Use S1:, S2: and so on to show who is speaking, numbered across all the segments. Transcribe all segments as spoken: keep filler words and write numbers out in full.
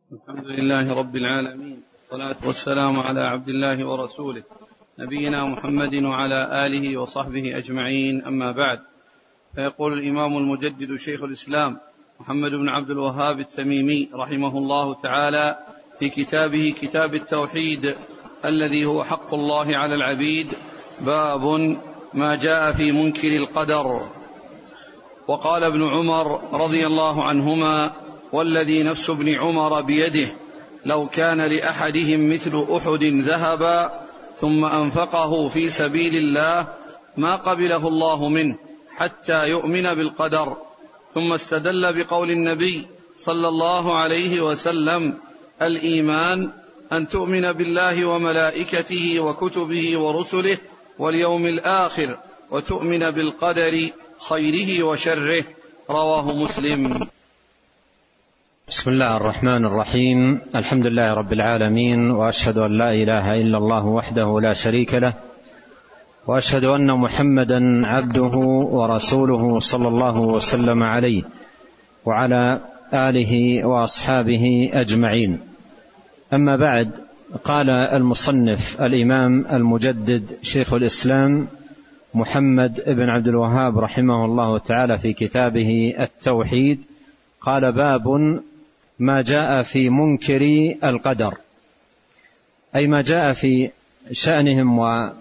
S1: الحمد لله رب العالمين، والصلاة والسلام على عبد الله ورسوله نبينا محمد وعلى آله وصحبه أجمعين، أما بعد. فيقول الإمام المجدد شيخ الإسلام محمد بن عبد الوهاب التميمي رحمه الله تعالى في كتابه كتاب التوحيد الذي هو حق الله على العبيد: باب ما جاء في منكر القدر. وقال ابن عمر رضي الله عنهما: والذي نفس ابن عمر بيده لو كان لأحدهم مثل أحد ذهبا ثم أنفقه في سبيل الله ما قبله الله منه حتى يؤمن بالقدر. ثم استدل بقول النبي صلى الله عليه وسلم: الإيمان أن تؤمن بالله وملائكته وكتبه ورسله واليوم الآخر وتؤمن بالقدر خيره وشره. رواه مسلم.
S2: بسم الله الرحمن الرحيم. الحمد لله رب العالمين، وأشهد أن لا إله إلا الله وحده لا شريك له، وأشهد أن محمدا عبده ورسوله صلى الله وسلم عليه وعلى آله وأصحابه أجمعين. أما بعد، قال المصنف الإمام المجدد شيخ الإسلام محمد بن عبد الوهاب رحمه الله تعالى في كتابه التوحيد، قال: باب ما جاء في منكر القدر، أي ما جاء في شأنهم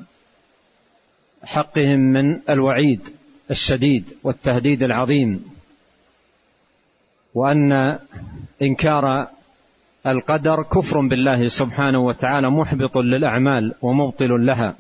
S2: وحقهم من الوعيد الشديد والتهديد العظيم، وأن إنكار القدر كفر بالله سبحانه وتعالى محبط للأعمال ومبطل لها.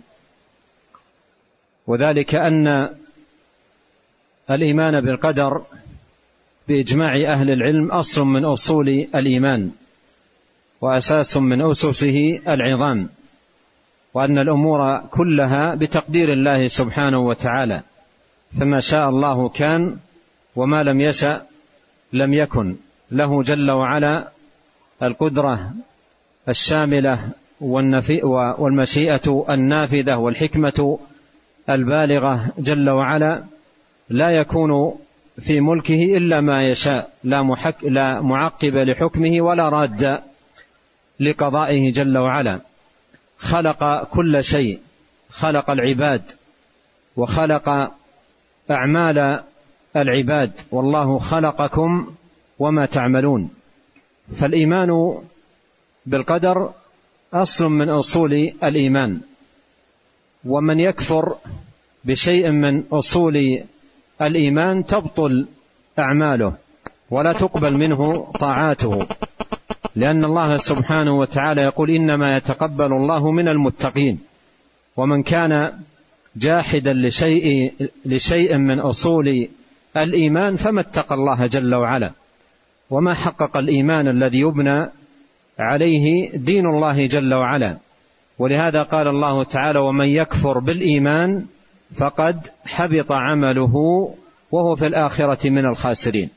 S2: وذلك أن الإيمان بالقدر بإجماع أهل العلم أصل من أصول الإيمان وأساس من أسسه العظام، وأن الأمور كلها بتقدير الله سبحانه وتعالى، فما شاء الله كان وما لم يشأ لم يكن. له جل وعلا القدرة الشاملة والمشيئة النافذة والحكمة البالغة جل وعلا، لا يكون في ملكه إلا ما يشاء، لا, محك لا معقب لحكمه ولا راد لقضائه جل وعلا. خلق كل شيء، خلق العباد وخلق أعمال العباد، والله خلقكم وما تعملون. فالإيمان بالقدر أصل من أصول الإيمان، ومن يكفر بشيء من أصول الإيمان تبطل أعماله ولا تقبل منه طاعاته، لأن الله سبحانه وتعالى يقول: إنما يتقبل الله من المتقين. ومن كان جاحدا لشيء, لشيء من أصول الإيمان فما اتقى الله جل وعلا، وما حقق الإيمان الذي يبنى عليه دين الله جل وعلا. ولهذا قال الله تعالى: ومن يكفر بالإيمان فقد حبط عمله وهو في الآخرة من الخاسرين.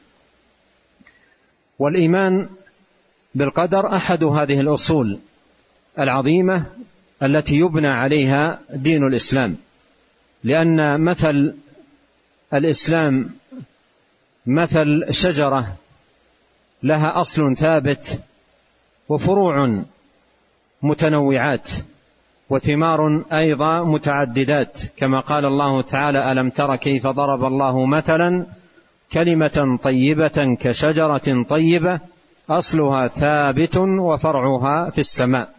S2: والإيمان بالقدر أحد هذه الأصول العظيمة التي يبنى عليها دين الإسلام، لأن مثل الإسلام مثل شجرة لها أصل ثابت وفروع متنوعات وثمار أيضا متعددات، كما قال الله تعالى: ألم تر كيف ضرب الله مثلا كلمة طيبة كشجرة طيبة أصلها ثابت وفرعها في السماء.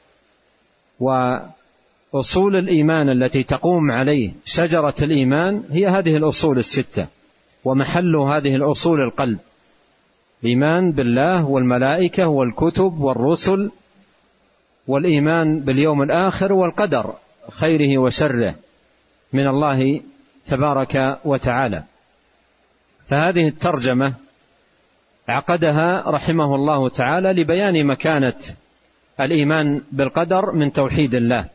S2: وأصول الإيمان التي تقوم عليه شجرة الإيمان هي هذه الأصول الستة، ومحل هذه الأصول القلب: الإيمان بالله والملائكة والكتب والرسل، والإيمان باليوم الآخر، والقدر خيره وشره من الله تبارك وتعالى. فهذه الترجمة عقدها رحمه الله تعالى لبيان مكانة الإيمان بالقدر من توحيد الله،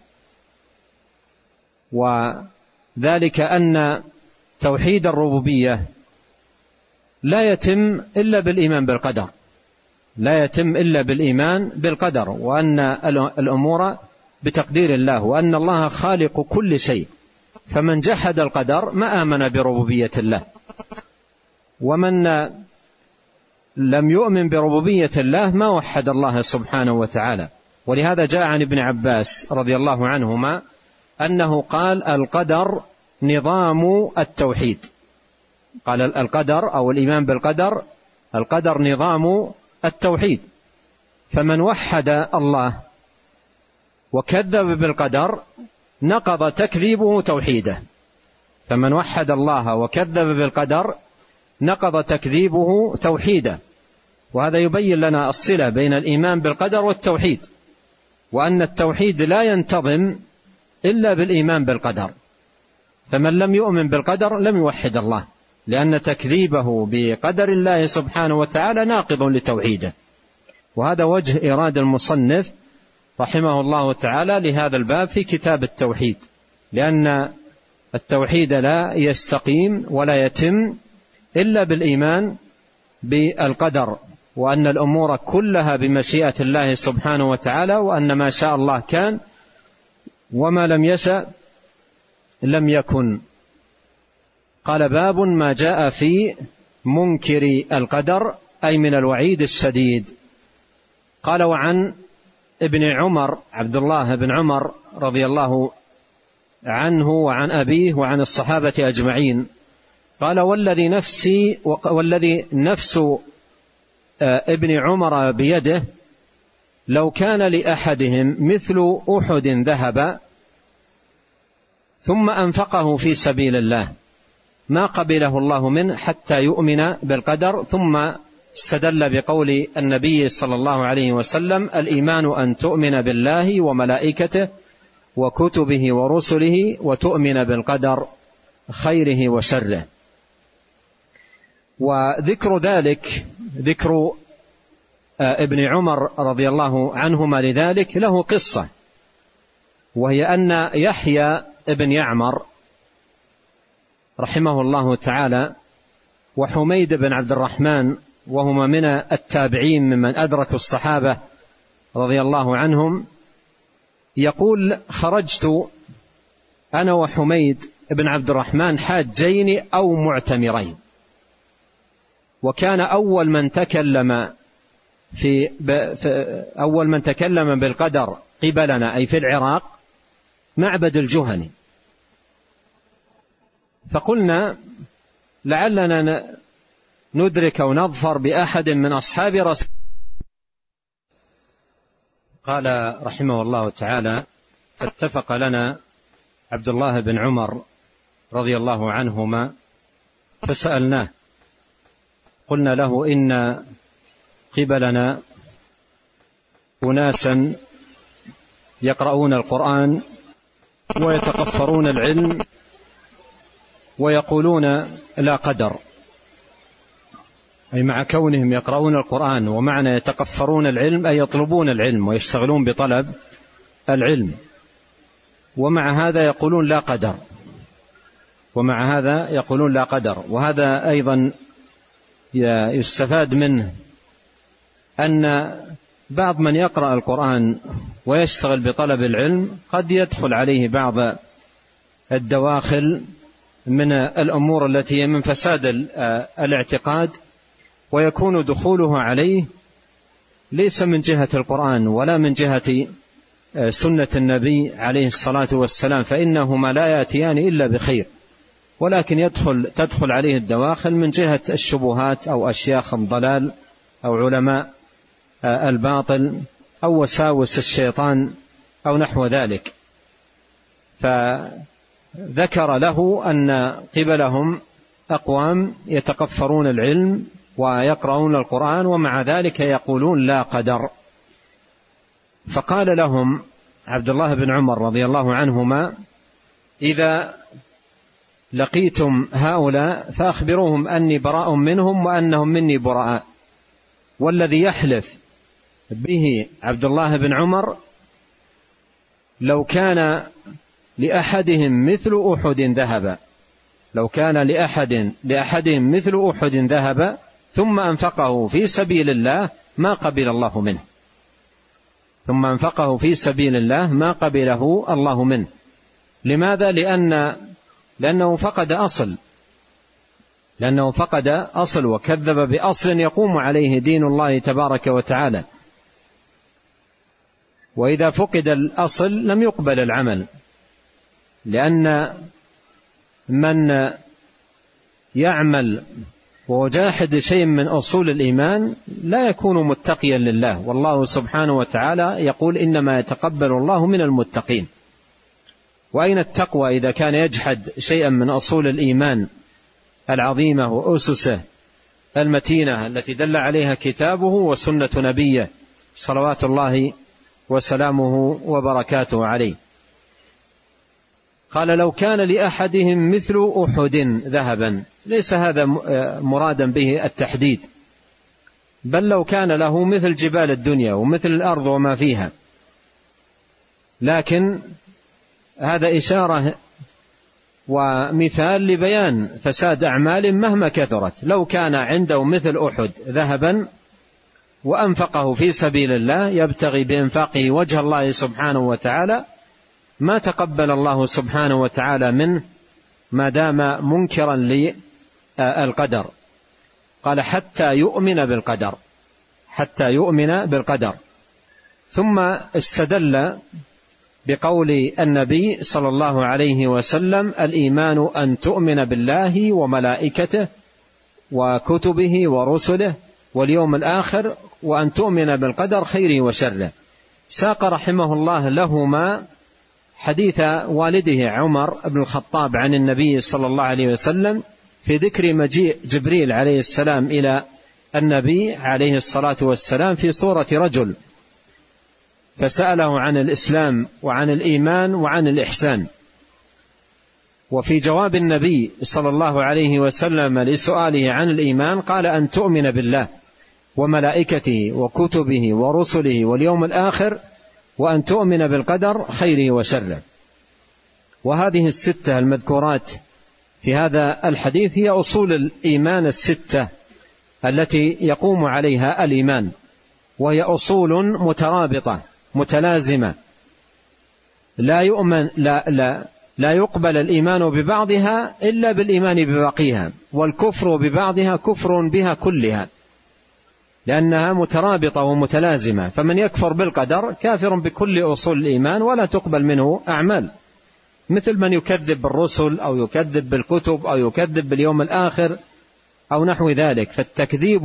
S2: وذلك أن توحيد الربوبية لا يتم إلا بالإيمان بالقدر، لا يتم إلا بالإيمان بالقدر، وأن الأمور بتقدير الله، وأن الله خالق كل شيء. فمن جحد القدر ما آمن بربوبية الله، ومن لم يؤمن بربوبية الله ما وحد الله سبحانه وتعالى. ولهذا جاء عن ابن عباس رضي الله عنهما أنه قال القدر نظام التوحيد. قال القدر أو الإيمان بالقدر القدر نظام التوحيد. فمن وحد الله وكذب بالقدر نقض تكذيبه توحيده. فمن وحد الله وكذب بالقدر نقض تكذيبه توحيده. وهذا يبين لنا الصلة بين الإيمان بالقدر والتوحيد، وأن التوحيد لا ينتظم إلا بالإيمان بالقدر. فمن لم يؤمن بالقدر لم يوحد الله، لأن تكذيبه بقدر الله سبحانه وتعالى ناقض لتوحيده. وهذا وجه إرادة المصنف رحمه الله تعالى لهذا الباب في كتاب التوحيد، لأن التوحيد لا يستقيم ولا يتم إلا بالإيمان بالقدر، وأن الأمور كلها بمشيئة الله سبحانه وتعالى، وأن ما شاء الله كان وما لم يشأ لم يكن. قال باب ما جاء في منكر القدر، أي من الوعيد الشديد. قال وعن ابن عمر عبد الله بن عمر رضي الله عنه وعن أبيه وعن الصحابة أجمعين قال والذي نفسي والذي نفس ابن عمر بيده لو كان لأحدهم مثل أحد ذهب ثم أنفقه في سبيل الله ما قبله الله منه حتى يؤمن بالقدر. ثم استدل بقول النبي صلى الله عليه وسلم الإيمان أن تؤمن بالله وملائكته وكتبه ورسله وتؤمن بالقدر خيره وشره. وذكر ذلك ذكر ابن عمر رضي الله عنهما لذلك له قصة، وهي أن يحيى ابن يعمر رحمه الله تعالى وحميد بن عبد الرحمن وهما من التابعين ممن أدركوا الصحابة رضي الله عنهم يقول خرجت أنا وحميد بن عبد الرحمن حاجين أو معتمرين، وكان أول من تكلم في أول من تكلم بالقدر قبلنا أي في العراق معبد الجهني، فقلنا لعلنا ندرك أو نظفر بأحد من أصحاب رسول. قال رحمه الله تعالى فاتفق لنا عبد الله بن عمر رضي الله عنهما فسألناه قلنا له إن قبلنا أناسا يقرؤون القرآن ويتقفرون العلم ويقولون لا قدر، أي مع كونهم يقرؤون القرآن ومعنى يتقفرون العلم أي يطلبون العلم ويشتغلون بطلب العلم، ومع هذا يقولون لا قدر ومع هذا يقولون لا قدر. وهذا أيضا يستفاد منه أن بعض من يقرأ القرآن ويشتغل بطلب العلم قد يدخل عليه بعض الدواخل من الأمور التي من فساد الاعتقاد، ويكون دخوله عليه ليس من جهة القرآن ولا من جهة سنة النبي عليه الصلاة والسلام، فإنهما لا يأتيان إلا بخير، ولكن يدخل تدخل عليه الدواخل من جهة الشبهات أو أشياخ الضلال أو علماء الباطل أو وساوس الشيطان أو نحو ذلك. فذكر له أن قبلهم أقوام يتقفرون العلم ويقرؤون القرآن ومع ذلك يقولون لا قدر. فقال لهم عبد الله بن عمر رضي الله عنهما إذا لقيتم هؤلاء فأخبروهم أني براء منهم وأنهم مني براء. والذي يحلف به عبد الله بن عمر لو كان لأحدهم مثل أحد ذهب لو كان لأحد لأحدهم مثل أحد ذهب ثم أنفقه في سبيل الله ما قبل الله منه ثم أنفقه في سبيل الله ما قبله الله منه. لماذا؟ لأن لأنه فقد أصل لأنه فقد أصل وكذب بأصل يقوم عليه دين الله تبارك وتعالى. وإذا فقد الأصل لم يقبل العمل، لأن من يعمل وجاحد شيء من أصول الإيمان لا يكون متقيا لله، والله سبحانه وتعالى يقول إنما يتقبل الله من المتقين. وأين التقوى إذا كان يجحد شيئا من أصول الإيمان العظيمة وأسسه المتينة التي دل عليها كتابه وسنة نبيه صلوات الله وسلامه وبركاته عليه. قال لو كان لأحدهم مثل أحد ذهبا، ليس هذا مرادا به التحديد، بل لو كان له مثل جبال الدنيا ومثل الأرض وما فيها، لكن هذا إشارة ومثال لبيان فساد أعمال مهما كثرت. لو كان عنده مثل أحد ذهبا وأنفقه في سبيل الله يبتغي بإنفاقه وجه الله سبحانه وتعالى، ما تقبل الله سبحانه وتعالى منه ما دام منكرا للقدر. قال حتى يؤمن بالقدر، حتى يؤمن بالقدر. ثم استدل بقول النبي صلى الله عليه وسلم: الإيمان أن تؤمن بالله وملائكته وكتبه ورسله واليوم الآخر وأن تؤمن بالقدر خيره وشره. ساق رحمه الله لهما حديث والده عمر بن الخطاب عن النبي صلى الله عليه وسلم في ذكر مجيء جبريل عليه السلام إلى النبي عليه الصلاة والسلام في صورة رجل، فسأله عن الإسلام وعن الإيمان وعن الإحسان. وفي جواب النبي صلى الله عليه وسلم لسؤاله عن الإيمان قال: أن تؤمن بالله وملائكته وكتبه ورسله واليوم الآخر وأن تؤمن بالقدر خيره وشره. وهذه الستة المذكورات في هذا الحديث هي أصول الإيمان الستة التي يقوم عليها الإيمان، وهي أصول مترابطة متلازمة، لا يؤمن لا لا لا يقبل الإيمان ببعضها إلا بالإيمان بباقيها، والكفر ببعضها كفر بها كلها، لأنها مترابطة ومتلازمة. فمن يكفر بالقدر كافر بكل أصول الإيمان ولا تقبل منه أعمال، مثل من يكذب بالرسل أو يكذب بالكتب أو يكذب باليوم الآخر أو نحو ذلك. فالتكذيب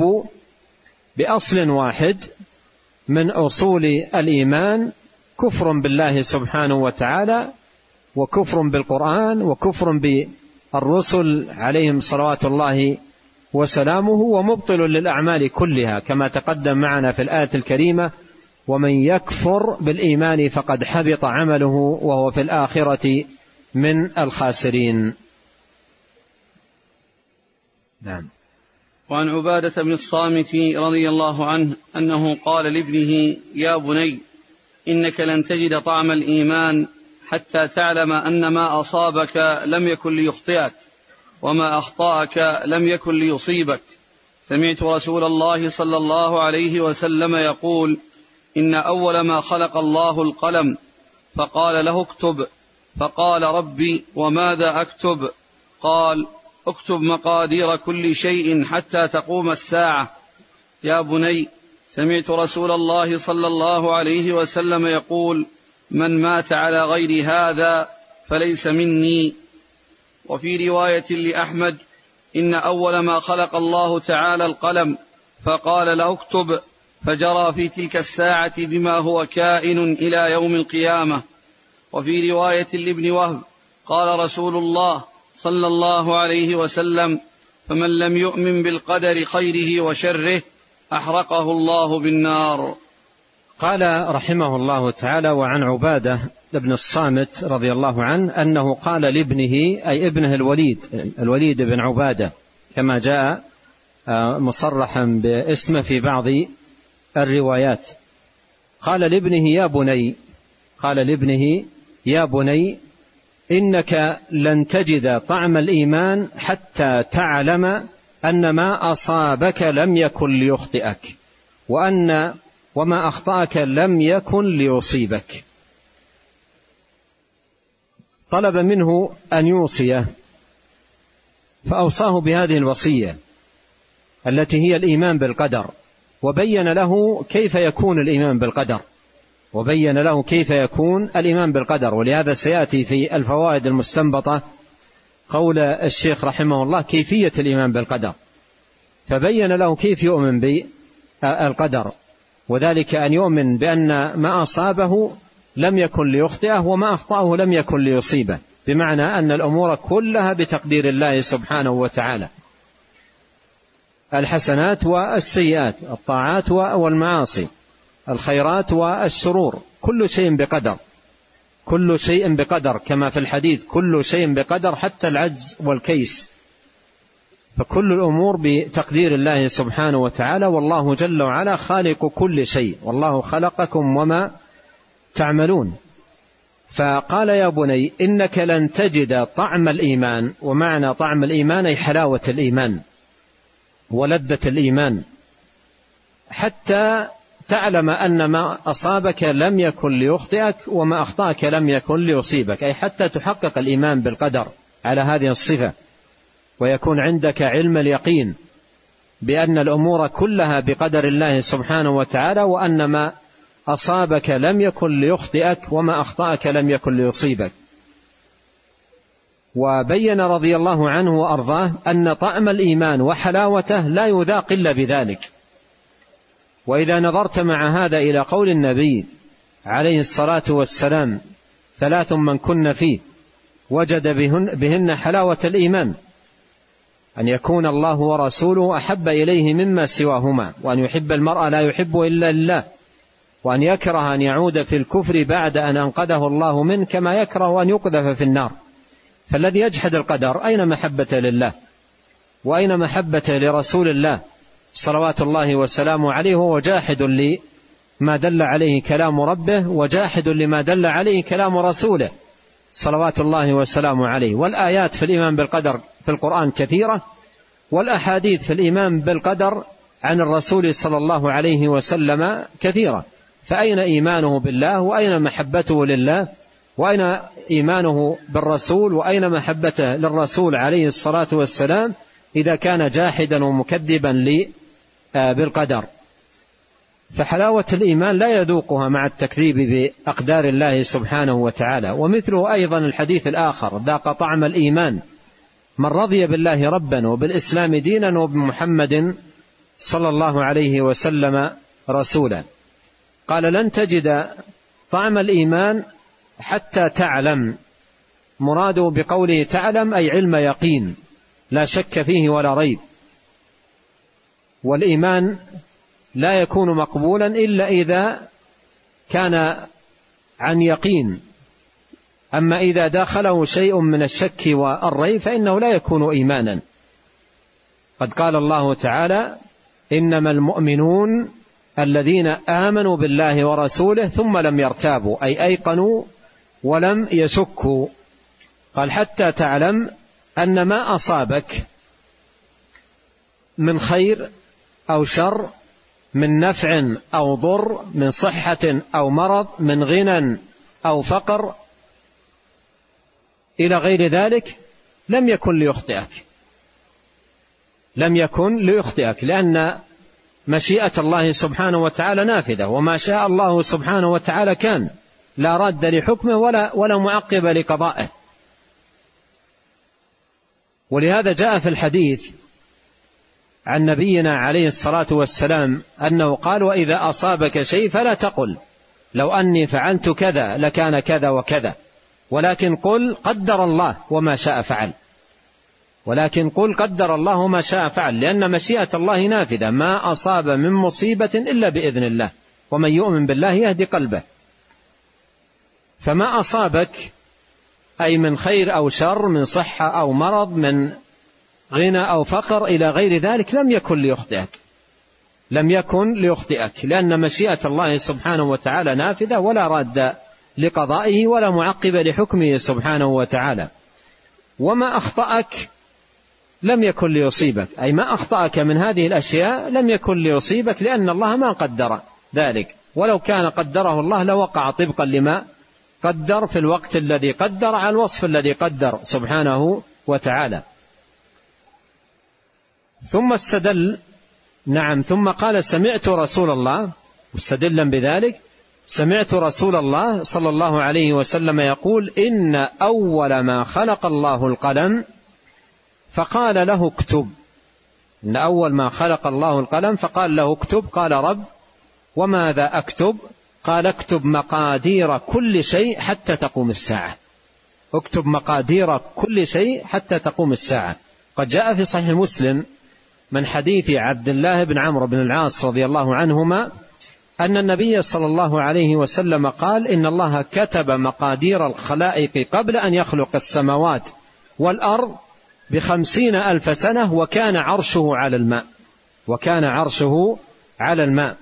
S2: بأصل واحد من أصول الإيمان كفر بالله سبحانه وتعالى، وكفر بالقرآن، وكفر بالرسل عليهم صلوات الله وسلامه، ومبطل للأعمال كلها، كما تقدم معنا في الآية الكريمة: ومن يكفر بالإيمان فقد حبط عمله وهو في الآخرة من الخاسرين. نعم.
S1: وعن عبادة بن الصامت رضي الله عنه أنه قال لابنه: يا بني، إنك لن تجد طعم الإيمان حتى تعلم أن ما أصابك لم يكن ليخطئك، وما أخطأك لم يكن ليصيبك. سمعت رسول الله صلى الله عليه وسلم يقول: إن أول ما خلق الله القلم، فقال له: اكتب. فقال: ربي وماذا أكتب؟ قال: اكتب مقادير كل شيء حتى تقوم الساعة. يا بني، سمعت رسول الله صلى الله عليه وسلم يقول: من مات على غير هذا فليس مني. وفي رواية لأحمد: إن أول ما خلق الله تعالى القلم، فقال له: اكتب، فجرى في تلك الساعة بما هو كائن إلى يوم القيامة. وفي رواية لابن وهب: قال رسول الله صلى الله عليه وسلم: فمن لم يؤمن بالقدر خيره وشره أحرقه الله بالنار.
S2: قال رحمه الله تعالى: وعن عبادة بن الصامت رضي الله عنه أنه قال لابنه، أي ابنه الوليد الوليد بن عبادة، كما جاء مصرحا باسمه في بعض الروايات. قال لابنه: يا بني قال لابنه يا بني إنك لن تجد طعم الإيمان حتى تعلم أن ما أصابك لم يكن ليخطئك، وأن وما أخطأك لم يكن ليصيبك. طلب منه أن يوصيه فأوصاه بهذه الوصية التي هي الإيمان بالقدر، وبين له كيف يكون الإيمان بالقدر وبين له كيف يكون الإيمان بالقدر ولهذا سيأتي في الفوائد المستنبطة قول الشيخ رحمه الله كيفية الإيمان بالقدر، فبين له كيف يؤمن بالقدر، وذلك أن يؤمن بأن ما أصابه لم يكن ليخطئه وما أخطأه لم يكن ليصيبه، بمعنى أن الأمور كلها بتقدير الله سبحانه وتعالى، الحسنات والسيئات، الطاعات والمعاصي، الخيرات والشرور، كل شيء بقدر، كل شيء بقدر، كما في الحديث كل شيء بقدر حتى العجز والكيس، فكل الأمور بتقدير الله سبحانه وتعالى، والله جل وعلا خالق كل شيء، والله خلقكم وما تعملون. فقال يا بني إنك لن تجد طعم الإيمان، ومعنى طعم الإيمان أي حلاوة الإيمان ولذة الإيمان، حتى تعلم أن ما أصابك لم يكن ليخطئك وما أخطأك لم يكن ليصيبك، أي حتى تحقق الإيمان بالقدر على هذه الصفة، ويكون عندك علم اليقين بأن الأمور كلها بقدر الله سبحانه وتعالى، وأن ما أصابك لم يكن ليخطئك وما أخطأك لم يكن ليصيبك. وبين رضي الله عنه وأرضاه أن طعم الإيمان وحلاوته لا يذاق إلا بذلك. وإذا نظرت مع هذا إلى قول النبي عليه الصلاة والسلام ثلاث من كن فيه وجد بهن, بهن حلاوة الإيمان: أن يكون الله ورسوله أحب إليه مما سواهما، وأن يحب المرء لا يحب إلا لله، وأن يكره أن يعود في الكفر بعد أن أنقذه الله منه، كما يكره أن يقذف في النار. فالذي يجحد القدر أين محبة لله وأين محبة لرسول الله صلوات الله وسلامه عليه؟ هو جاحد لما دل عليه كلام ربه وجاحد لما دل عليه كلام رسوله صلوات الله وسلامه عليه. والآيات في الإيمان بالقدر في القرآن كثيرة، والأحاديث في الإيمان بالقدر عن الرسول صلى الله عليه وسلم كثيرة. فأين إيمانه بالله وأين محبته لله وأين إيمانه بالرسول وأين محبته للرسول عليه الصلاة والسلام إذا كان جاحدا ومكذبا بالقدر؟ فحلاوة الإيمان لا يذوقها مع التكذيب بأقدار الله سبحانه وتعالى. ومثله أيضا الحديث الآخر: ذاق طعم الإيمان من رضي بالله ربا وبالإسلام دينا وبمحمد صلى الله عليه وسلم رسولا. قال: لن تجد طعم الإيمان حتى تعلم. مراده بقوله تعلم أي علم يقين لا شك فيه ولا ريب. والإيمان لا يكون مقبولا إلا إذا كان عن يقين، أما إذا داخله شيء من الشك والريب فإنه لا يكون إيمانا. قد قال الله تعالى: إنما المؤمنون الذين آمنوا بالله ورسوله ثم لم يرتابوا، أي أيقنوا ولم يشكوا. قال: حتى تعلم أن ما أصابك من خير أو شر، من نفع أو ضر، من صحة أو مرض، من غنى أو فقر إلى غير ذلك، لم يكن ليخطئك، لم يكن ليخطئك، لأن مشيئة الله سبحانه وتعالى نافذة، وما شاء الله سبحانه وتعالى كان، لا راد لحكمه ولا, ولا معقب لقضائه. ولهذا جاء في الحديث عن نبينا عليه الصلاة والسلام أنه قال: وإذا أصابك شيء فلا تقل لو أني فعلت كذا لكان كذا وكذا، ولكن قل قدر الله وما شاء فعل، ولكن قل قدر الله وما شاء فعل، لأن مشيئة الله نافذة، ما أصاب من مصيبة إلا بإذن الله، ومن يؤمن بالله يهدي قلبه. فما أصابك أي من خير أو شر، من صحة أو مرض، من غنى أو فقر إلى غير ذلك، لم يكن ليخطئك، لم يكن ليخطئك، لأن مشيئة الله سبحانه وتعالى نافذة، ولا راد لقضائه ولا معقب لحكمه سبحانه وتعالى. وما أخطأك لم يكن ليصيبك، أي ما أخطأك من هذه الأشياء لم يكن ليصيبك، لأن الله ما قدر ذلك، ولو كان قدره الله لوقع طبقا لما قدر في الوقت الذي قدر على الوصف الذي قدر سبحانه وتعالى. ثم استدل نعم ثم قال سمعت رسول الله مستدلا بذلك سمعت رسول الله صلى الله عليه وسلم يقول إن أول ما خلق الله القلم فقال له اكتب. إن أول ما خلق الله القلم فقال له اكتب. قال رب وماذا أكتب؟ قال اكتب مقادير كل شيء حتى تقوم الساعة. اكتب مقادير كل شيء حتى تقوم الساعة. قد جاء في صحيح مسلم من حديث عبد الله بن عمرو بن العاص رضي الله عنهما أن النبي صلى الله عليه وسلم قال إن الله كتب مقادير الخلائق قبل أن يخلق السماوات والأرض بخمسين ألف سنة وكان عرشه على الماء وكان عرشه على الماء.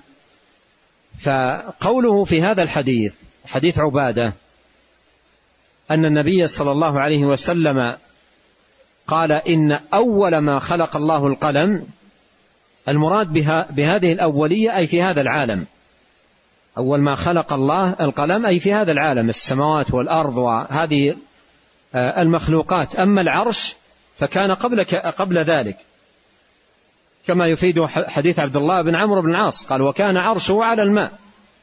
S2: فقوله في هذا الحديث حديث عبادة أن النبي صلى الله عليه وسلم قال إن أول ما خلق الله القلم المراد بها بهذه الأولية أي في هذا العالم. أول ما خلق الله القلم أي في هذا العالم السماوات والأرض وهذه المخلوقات. أما العرش فكان قبل قبل ذلك كما يفيد حديث عبد الله بن عمرو بن العاص قال وكان عرشه على الماء.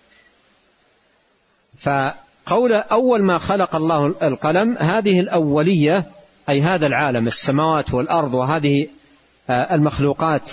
S2: فقول أول ما خلق الله القلم هذه الأولية أي هذا العالم السماوات والأرض وهذه المخلوقات.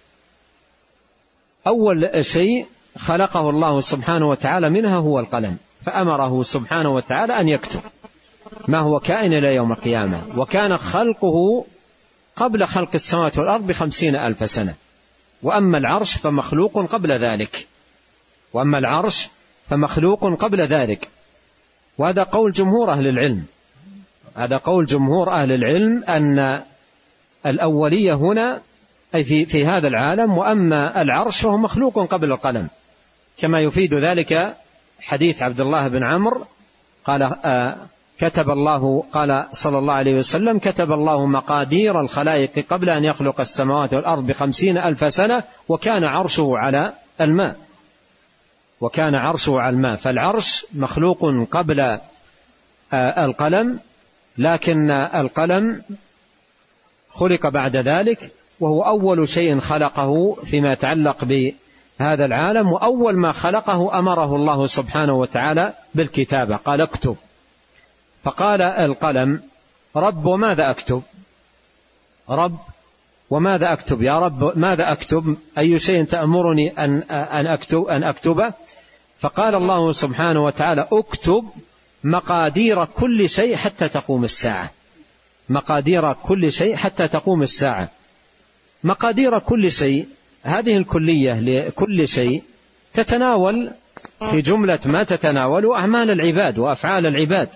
S2: أول شيء خلقه الله سبحانه وتعالى منها هو القلم فأمره سبحانه وتعالى أن يكتب ما هو كائن إلى يوم القيامة. وكان خلقه قبل خلق السماوات والأرض بخمسين ألف سنة. وأما العرش فمخلوق قبل ذلك وأما العرش فمخلوق قبل ذلك. وهذا قول جمهور أهل العلم هذا قول جمهور أهل العلم أن الأولية هنا أي في, في هذا العالم. وأما العرش فهو مخلوق قبل القلم كما يفيد ذلك حديث عبد الله بن عمرو قال آه كتب الله قال صلى الله عليه وسلم كتب الله مقادير الخلائق قبل أن يخلق السماوات والأرض بخمسين ألف سنة وكان عرشه على الماء وكان عرشه على الماء. فالعرش مخلوق قبل آه القلم لكن القلم خلق بعد ذلك وهو أول شيء خلقه فيما يتعلق بهذا العالم. وأول ما خلقه أمره الله سبحانه وتعالى بالكتابة قال اكتب. فقال القلم رب وماذا أكتب؟ رب وماذا أكتب يا رب ماذا أكتب؟ أي شيء تأمرني أن أن أكتب أن أكتبه؟ فقال الله سبحانه وتعالى اكتب مقادير كل شيء حتى تقوم الساعة. مقادير كل شيء حتى تقوم الساعة. مقادير كل شيء هذه الكلية لكل شيء تتناول في جملة ما تتناول أعمال العباد وأفعال العباد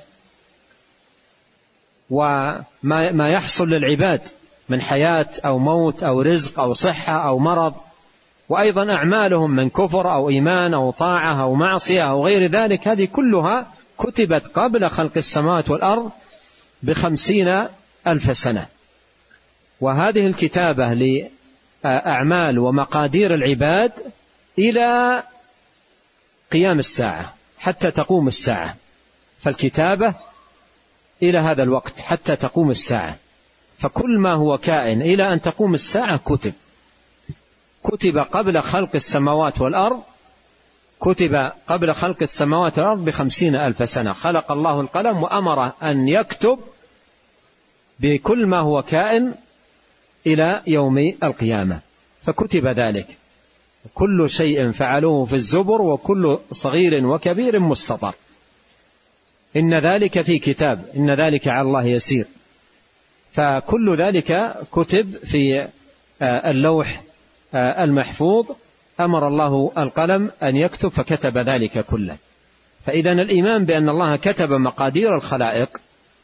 S2: وما ما يحصل للعباد من حياة أو موت أو رزق أو صحة أو مرض. وأيضا أعمالهم من كفر أو إيمان أو طاعة أو معصية أو غير ذلك هذه كلها كتبت قبل خلق السماوات والأرض بخمسين ألف سنة. وهذه الكتابة لأعمال ومقادير العباد إلى قيام الساعة حتى تقوم الساعة. فالكتابة إلى هذا الوقت حتى تقوم الساعة. فكل ما هو كائن إلى أن تقوم الساعة كتب كتب قبل خلق السماوات والأرض كتب قبل خلق السماوات والأرض بخمسين ألف سنة. خلق الله القلم وأمر أن يكتب بكل ما هو كائن إلى يوم القيامة فكتب ذلك. كل شيء فعلوه في الزبر وكل صغير وكبير مستطر. إن ذلك في كتاب إن ذلك على الله يسير. فكل ذلك كتب في اللوح المحفوظ. أمر الله القلم أن يكتب فكتب ذلك كله. فإذا الإيمان بأن الله كتب مقادير الخلائق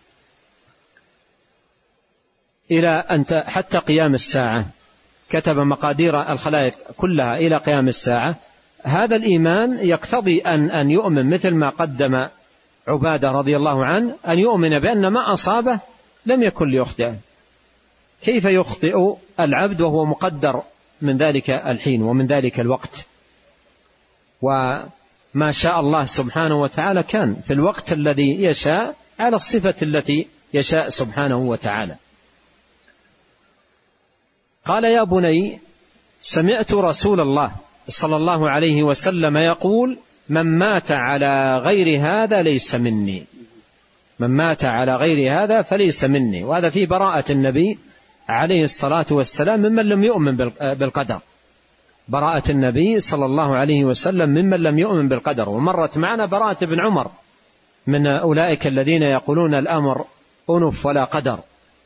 S2: إلى أن حتى قيام الساعة كتب مقادير الخلائق كلها إلى قيام الساعة. هذا الإيمان يقتضي أن أن يؤمن مثل ما قدم عبادة رضي الله عنه أن يؤمن بأن ما أصابه لم يكن ليخطئه. كيف يخطئ العبد وهو مقدر من ذلك الحين ومن ذلك الوقت؟ وما شاء الله سبحانه وتعالى كان في الوقت الذي يشاء على الصفة التي يشاء سبحانه وتعالى. قال: يا بني، سمعت رسول الله صلى الله عليه وسلم يقول: من مات على غير هذا ليس مني، من مات على غير هذا فليس مني. وهذا فيه براءة النبي عليه الصلاة والسلام ممن لم يؤمن بالقدر، براءة النبي صلى الله عليه وسلم ممن لم يؤمن بالقدر. ومرت معنا براءة ابن عمر من أولئك الذين يقولون الأمر أنف ولا قدر،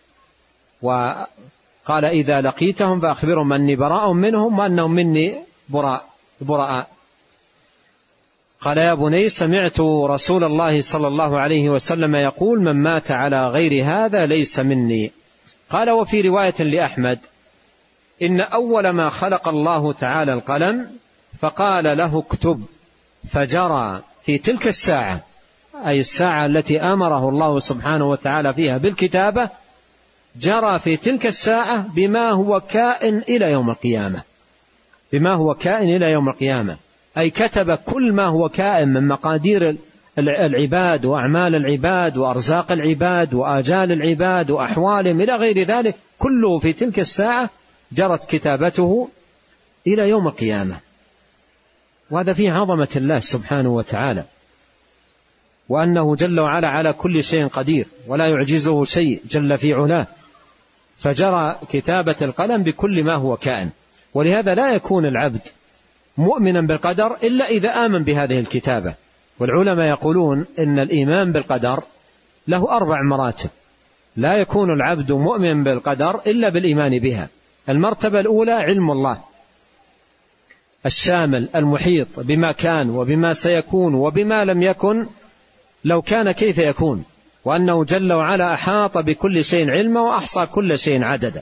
S2: وقال: إذا لقيتهم فأخبرهم أني براء منهم وأنهم مني براء براء. قال: يا بني، سمعت رسول الله صلى الله عليه وسلم يقول: من مات على غير هذا ليس مني. قال: وفي رواية لأحمد: إن أول ما خلق الله تعالى القلم فقال له اكتب، فجرى في تلك الساعة، أي الساعة التي أمره الله سبحانه وتعالى فيها بالكتابة، جرى في تلك الساعة بما هو كائن إلى يوم القيامة، بما هو كائن إلى يوم القيامة، أي كتب كل ما هو كائن من مقادير العباد وأعمال العباد وأرزاق العباد وآجال العباد وأحوالهم إلى غير ذلك، كله في تلك الساعة جرت كتابته إلى يوم القيامة. وهذا فيه عظمة الله سبحانه وتعالى، وأنه جل وعلا على كل شيء قدير ولا يعجزه شيء جل في علاه، فجرى كتابة القلم بكل ما هو كائن. ولهذا لا يكون العبد مؤمنا بالقدر إلا إذا آمن بهذه الكتابة. والعلماء يقولون إن الإيمان بالقدر له أربع مراتب، لا يكون العبد مؤمن بالقدر إلا بالإيمان بها. المرتبة الأولى علم الله الشامل المحيط بما كان وبما سيكون وبما لم يكن لو كان كيف يكون، وأنه جل وعلا أحاط بكل شيء علما وأحصى كل شيء عددا.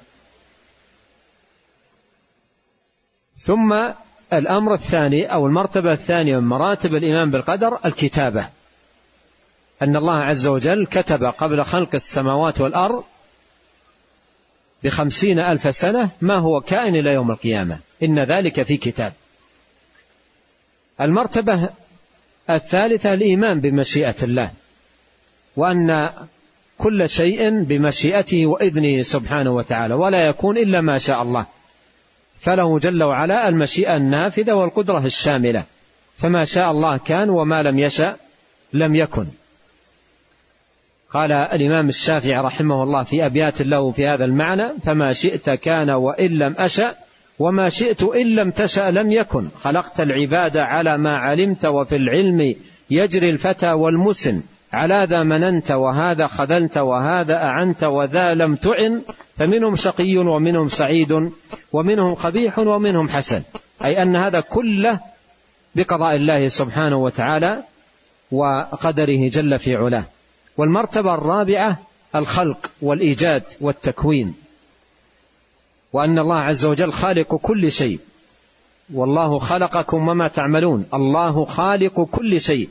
S2: ثم الأمر الثاني أو المرتبة الثانية من مراتب الإيمان بالقدر الكتابة، أن الله عز وجل كتب قبل خلق السماوات والأرض بخمسين ألف سنة ما هو كائن إلى يوم القيامة، إن ذلك في كتاب. المرتبة الثالثة الإيمان بمشيئة الله، وأن كل شيء بمشيئته وإذنه سبحانه وتعالى، ولا يكون إلا ما شاء الله، فله جل وعلا المشيئة النافذة والقدرة الشاملة، فما شاء الله كان وما لم يشأ لم يكن. قال الإمام الشافعي رحمه الله في أبيات له في هذا المعنى: فما شئت كان وإن لم أشأ، وما شئت إن لم تشأ لم يكن، خلقت العباد على ما علمت، وفي العلم يجري الفتى والمسن، على ذا مننت وهذا خذلت وهذا أعنت وذا لم تعن، فمنهم شقي ومنهم سعيد ومنهم قبيح ومنهم حسن، أي أن هذا كله بقضاء الله سبحانه وتعالى وقدره جل في علاه. والمرتبة الرابعة الخلق والإيجاد والتكوين، وأن الله عز وجل خالق كل شيء، والله خلقكم وما تعملون، الله خالق كل شيء.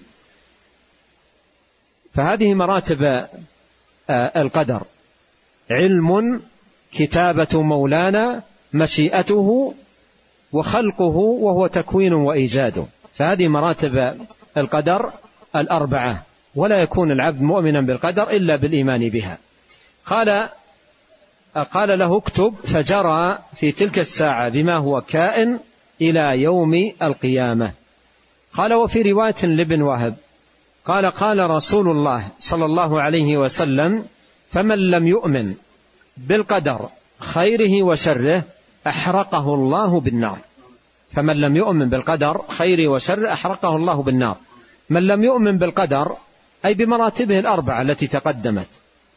S2: فهذه مراتب القدر: علم، كتابة مولانا، مشيئته، وخلقه وهو تكوين وإيجاده. فهذه مراتب القدر الأربعة، ولا يكون العبد مؤمنا بالقدر إلا بالإيمان بها. قال قال له اكتب، فجرى في تلك الساعة بما هو كائن إلى يوم القيامة. قال وفي رواية لابن وهب قال قال رسول الله صلى الله عليه وسلم: فمن لم يؤمن بالقدر خيره وشره أحرقه الله بالنار. فمن لم يؤمن بالقدر خيره وشره أحرقه الله بالنار. من لم يؤمن بالقدر أي بمراتبه الأربعة التي تقدمت،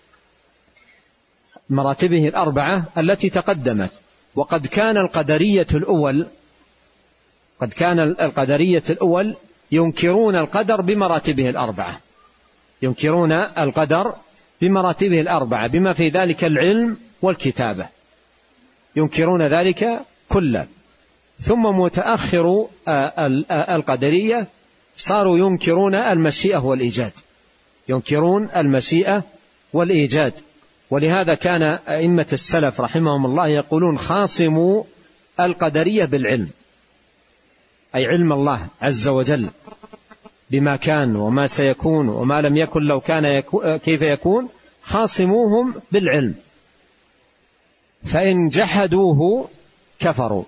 S2: مراتبه الأربعة التي تقدمت. وقد كان القدرية الأول قد كان القدرية الأول ينكرون القدر بمراتبه الأربعة، ينكرون القدر بمراتبه الأربعة، بما في ذلك العلم والكتابة، ينكرون ذلك كله. ثم متأخر القدرية صاروا ينكرون المشيئة والإيجاد، ينكرون المشيئة والإيجاد. ولهذا كان أئمة السلف رحمهم الله يقولون: خاصموا القدرية بالعلم، أي علم الله عز وجل بما كان وما سيكون وما لم يكن لو كان يكون كيف يكون، خاصموهم بالعلم. فإن جحدوه كفروا،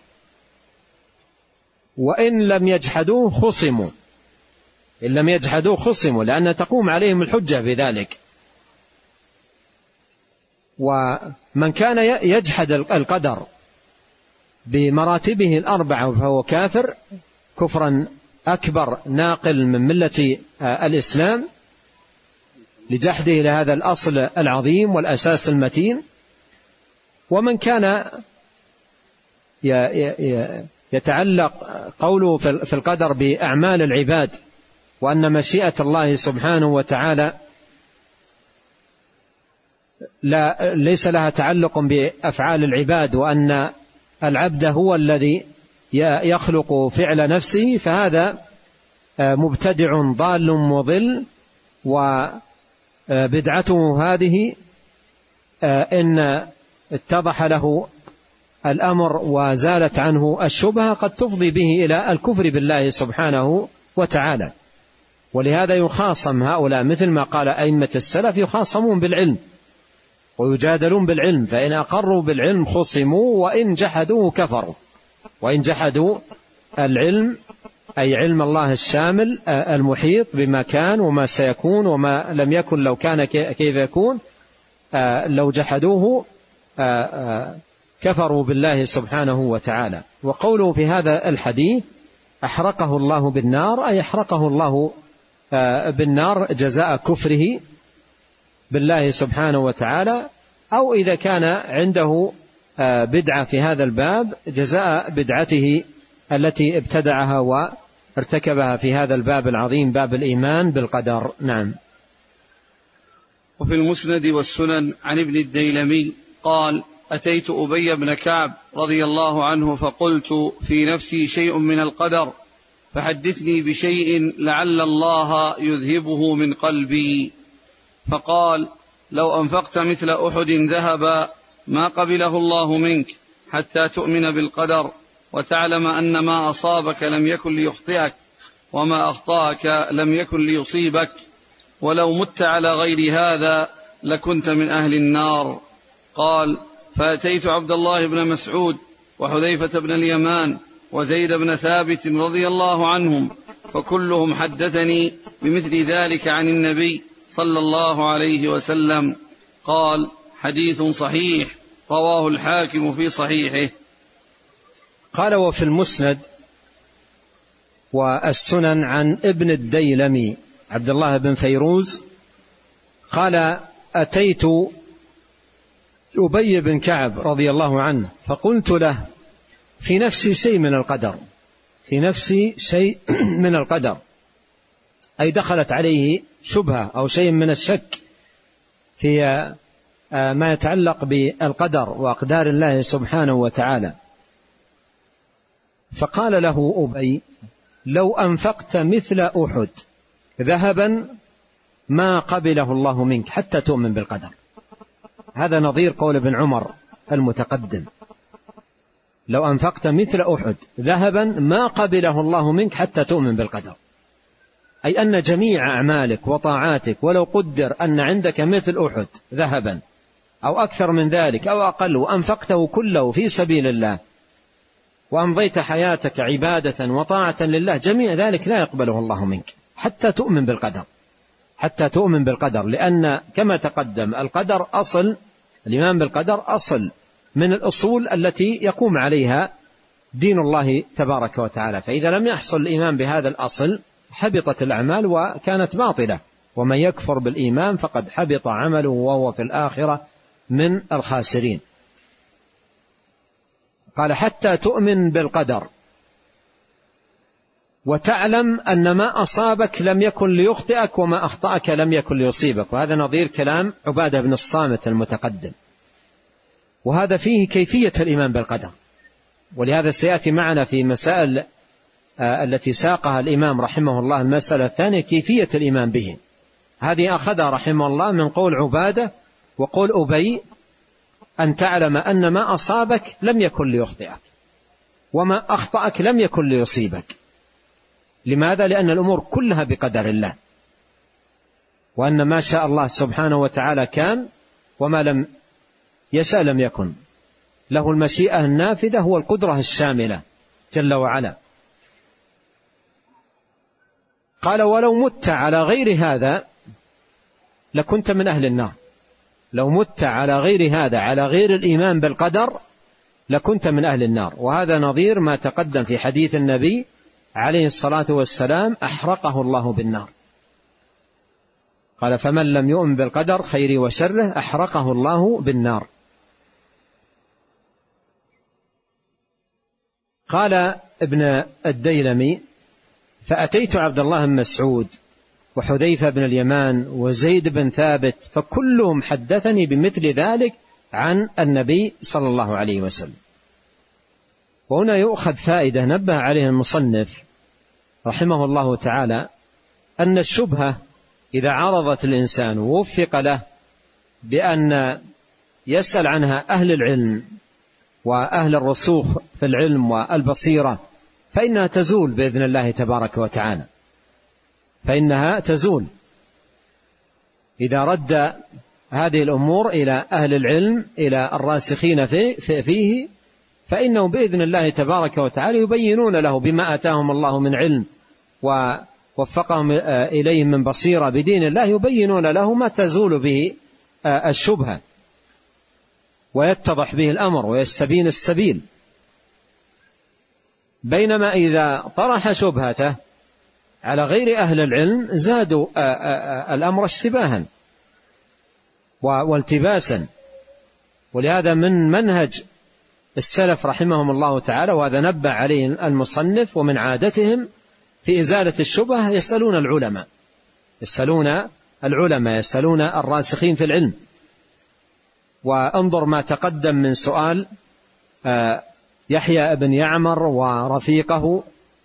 S2: وإن لم يجحدوه خصموا، إن لم يجحدوه خصموا، لأن تقوم عليهم الحجة بذلك. ومن كان يجحد القدر بمراتبه الأربعة فهو كافر كفرا أكبر ناقل من ملة الإسلام لجحده لهذا الأصل العظيم والأساس المتين. ومن كان يتعلق قوله في القدر بأعمال العباد، وأن مشيئة الله سبحانه وتعالى لا ليس لها تعلق بأفعال العباد، وأن العبد هو الذي يخلق فعل نفسه، فهذا مبتدع ضال مضل، وبدعته هذه إن اتضح له الأمر وزالت عنه الشبهة قد تفضي به إلى الكفر بالله سبحانه وتعالى. ولهذا يخاصم هؤلاء مثل ما قال أئمة السلف، يخاصمون بالعلم ويجادلون بالعلم، فإن أقروا بالعلم خصموا، وإن جحدوا كفروا. وإن جحدوا العلم أي علم الله الشامل المحيط بما كان وما سيكون وما لم يكن لو كان كيف يكون، لو جحدوه كفروا بالله سبحانه وتعالى. وقوله في هذا الحديث أحرقه الله بالنار، أي أحرقه الله بالنار جزاء كفره بالله سبحانه وتعالى، أو إذا كان عنده بدعة في هذا الباب جزاء بدعته التي ابتدعها وارتكبها في هذا الباب العظيم، باب الإيمان بالقدر. نعم.
S1: وفي المسند والسنن عن ابن الديلمي قال: أتيت أبي بن كعب رضي الله عنه فقلت في نفسي شيء من القدر، فحدثني بشيء لعل الله يذهبه من قلبي. فقال: لو أنفقت مثل أحد ذهبا ما قبله الله منك حتى تؤمن بالقدر وتعلم أن ما أصابك لم يكن ليخطئك وما أخطأك لم يكن ليصيبك، ولو مت على غير هذا لكنت من أهل النار. قال: فأتيت عبد الله بن مسعود وحذيفة بن اليمان وزيد بن ثابت رضي الله عنهم، فكلهم حدثني بمثل ذلك عن النبي صلى الله عليه وسلم. قال: حديث صحيح، رواه الحاكم في صحيحه.
S2: قال: وفي المسند والسنن عن ابن الديلمي عبد الله بن فيروز قال: أتيت أبي بن كعب رضي الله عنه فقلت له في نفسي شيء من القدر، في نفسي شيء من القدر، أي دخلت عليه شبهة أو شيء من الشك في ما يتعلق بالقدر وأقدار الله سبحانه وتعالى. فقال له أبي: لو أنفقت مثل أحد ذهبا ما قبله الله منك حتى تؤمن بالقدر. هذا نظير قول ابن عمر المتقدم: لو أنفقت مثل أحد ذهبا ما قبله الله منك حتى تؤمن بالقدر، أي أن جميع أعمالك وطاعاتك ولو قدر أن عندك مثل أحد ذهبا أو أكثر من ذلك أو أقل، وأنفقته كله في سبيل الله وأمضيت حياتك عبادة وطاعة لله، جميع ذلك لا يقبله الله منك حتى تؤمن بالقدر، حتى تؤمن بالقدر. لأن كما تقدم القدر أصل، الإيمان بالقدر أصل من الأصول التي يقوم عليها دين الله تبارك وتعالى، فإذا لم يحصل الإيمان بهذا الأصل حبطت الأعمال وكانت باطلة، ومن يكفر بالإيمان فقد حبط عمله وهو في الآخرة من الخاسرين. قال: حتى تؤمن بالقدر وتعلم أن ما أصابك لم يكن ليخطئك وما أخطأك لم يكن ليصيبك. وهذا نظير كلام عبادة بن الصامت المتقدم، وهذا فيه كيفية الإيمان بالقدر. ولهذا سيأتي معنا في مسائل التي ساقها الإمام رحمه الله المسألة الثانية كيفية الإيمان به. هذه أخذها رحمه الله من قول عبادة وقول أبي: أن تعلم أن ما أصابك لم يكن ليخطئك وما أخطأك لم يكن ليصيبك. لماذا؟ لأن الأمور كلها بقدر الله، وأن ما شاء الله سبحانه وتعالى كان وما لم يشاء لم يكن. له المشيئة النافذة والقدرة الشاملة جل وعلا. قال ولو مت على غير هذا لكنت من أهل النار. لو مت على غير هذا، على غير الإيمان بالقدر، لكنت من أهل النار. وهذا نظير ما تقدم في حديث النبي عليه الصلاة والسلام: أحرقه الله بالنار. قال: فمن لم يؤمن بالقدر خيره وشره أحرقه الله بالنار. قال ابن الديلمي: فأتيت عبد الله بن مسعود وحذيفة بن اليمان وزيد بن ثابت فكلهم حدثني بمثل ذلك عن النبي صلى الله عليه وسلم. وهنا يؤخذ فائدة نبه عليها المصنف رحمه الله تعالى، أن الشبهة إذا عرضت الإنسان ووفق له بأن يسأل عنها أهل العلم وأهل الرسوخ في العلم والبصيرة فإنها تزول بإذن الله تبارك وتعالى، فإنها تزول إذا رد هذه الأمور إلى أهل العلم، إلى الراسخين فيه، فإنه بإذن الله تبارك وتعالى يبينون له بما آتاهم الله من علم ووفقهم إليه من بصيرة بدين الله، يبينون له ما تزول به الشبهة ويتضح به الأمر ويستبين السبيل. بينما إذا طرح شبهته على غير أهل العلم زادوا الأمر اشتباها والتباسا. ولهذا من منهج السلف رحمهم الله تعالى، وهذا نبه عليه المصنف، ومن عادتهم في إزالة الشبهة يسألون العلماء يسألون العلماء يسألون الراسخين في العلم. وانظر ما تقدم من سؤال يحيى بن يعمر ورفيقه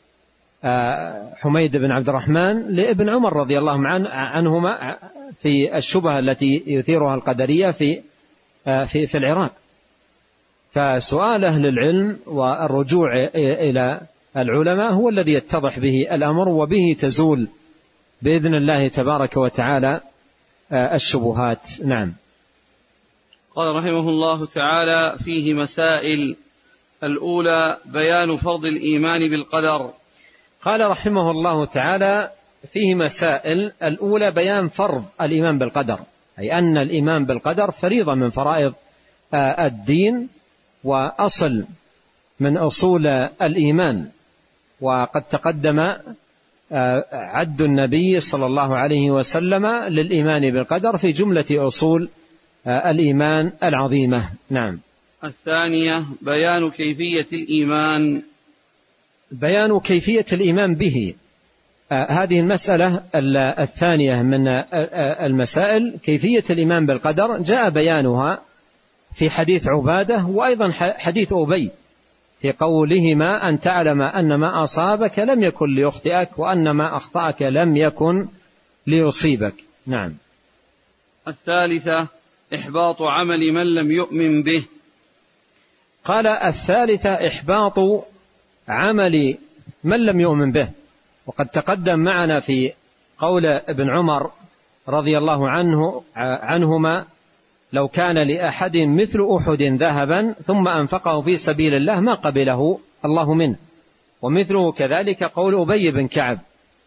S2: حميد بن عبد الرحمن لابن عمر رضي الله عنهما في الشبهة التي يثيرها القدرية في في في العراق. فسؤال أهل العلم والرجوع إلى العلماء هو الذي يتضح به الأمر، وبه تزول بإذن الله تبارك وتعالى الشبهات. نعم.
S1: قال رحمه الله تعالى: فيه مسائل. الأولى بيان فرض الإيمان بالقدر.
S2: قال رحمه الله تعالى: فيه مسائل. الأولى بيان فرض الإيمان بالقدر، أي أن الإيمان بالقدر فريضة من فرائض الدين وأصل من أصول الإيمان. وقد تقدم عد النبي صلى الله عليه وسلم للإيمان بالقدر في جملة أصول الإيمان العظيمة. نعم.
S1: الثانية بيان كيفية الإيمان.
S2: بيان كيفية الإيمان به. آه هذه المسألة الثانية من المسائل، كيفية الإيمان بالقدر، جاء بيانها في حديث عبادة وأيضا حديث أبي في قولهما: أن تعلم أن ما أصابك لم يكن ليخطئك وأن ما أخطأك لم يكن ليصيبك. نعم.
S1: الثالثة إحباط عمل من لم يؤمن به.
S2: قال: الثالثة إحباط عمل من لم يؤمن به. وقد تقدم معنا في قول ابن عمر رضي الله عنه عنهما: لو كان لأحد مثل أحد ذهبا ثم أنفقه في سبيل الله ما قبله الله منه. ومثله كذلك قول أبي بن كعب